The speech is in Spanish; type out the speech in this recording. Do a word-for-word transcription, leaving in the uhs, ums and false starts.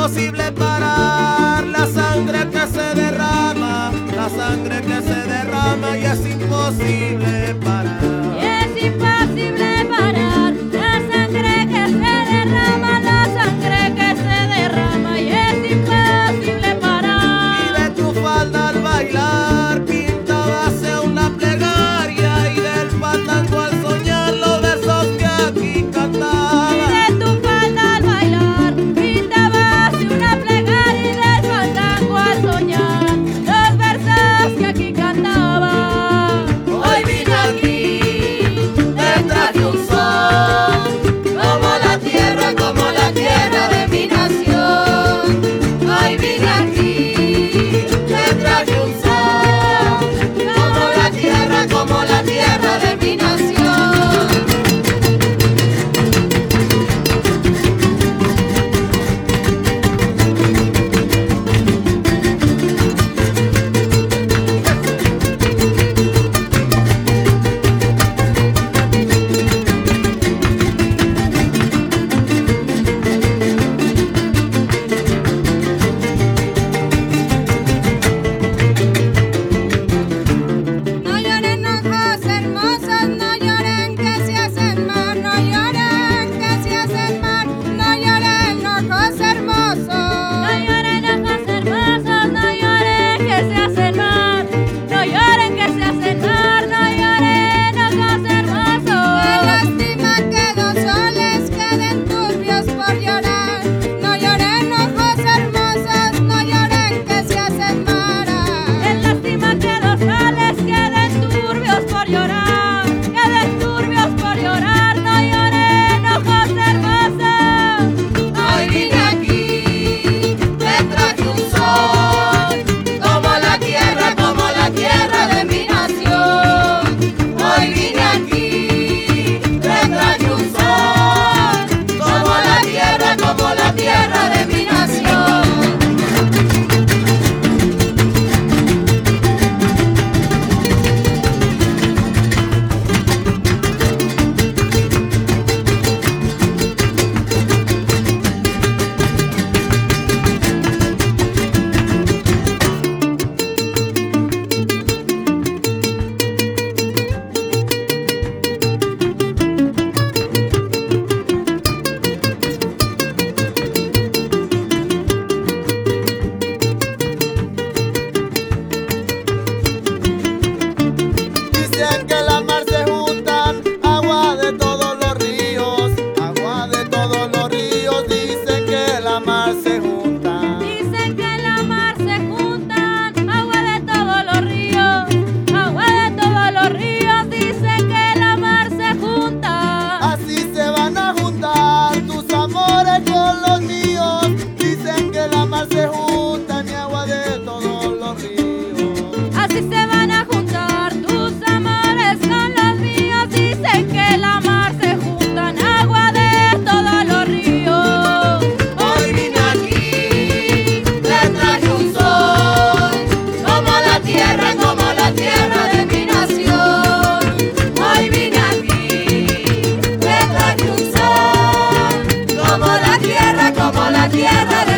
imposible parar la sangre que se derrama, la sangre que se derrama y es imposible parar. Y es imposible parar la sangre que se derrama, la sangre que se derrama y es imposible parar. Y de tu falda al bailar pintabase una plegaria y del fandango al soñar los versos que aquí cantaba. Y de tu falda al bailar pintabase una plegaria y del fandango al soñar los versos que aquí cantaba. Hoy vine aquí, te traje un sol, como la tierra, como la tierra de mi nación. Hoy vine aquí, te traje un sol, como la tierra, como la tierra de mi nación. No lloren ojos hermosos, no lloren que se hacen mal, no lloren que se hacen mal, no lloren ojos hermosos. No lloren ojos hermosos, no lloren que se hacen mal, no lloren que se hacen mal, no lloren ojos hermosos. Qué lástima que dos soles queden turbios por llorar, no lloren ojos hermosos, no lloren que se hacen mal. Qué lástima que dos soles queden turbios por llorar, queden turbios por llorar, no lloren ojos hermosos. Hoy vine aquí, te traje un sol, como la tierra, como la tierra de mi nación. Hoy vine aquí, te traje un sol, como la tierra, como la tierra de mi nación. Dicen que la mar se juntan agua de todos los ríos, agua de todos los ríos, dicen que la mar se juntan. Dicen que en la mar se juntan agua de todos los ríos, agua de todos los ríos, dicen que en la mar se junta. Así se van a juntar tus amores con los míos, dicen que la mar se junta y agua de todos los ríos. Así se van a juntar tus amores con los míos, dicen que en la mar se juntan agua de todos los ríos. Hoy vine aquí, te traje un sol, como la tierra, como la tierra de mi nación. Hoy vine aquí, te traje un sol, como la tierra, como la tierra de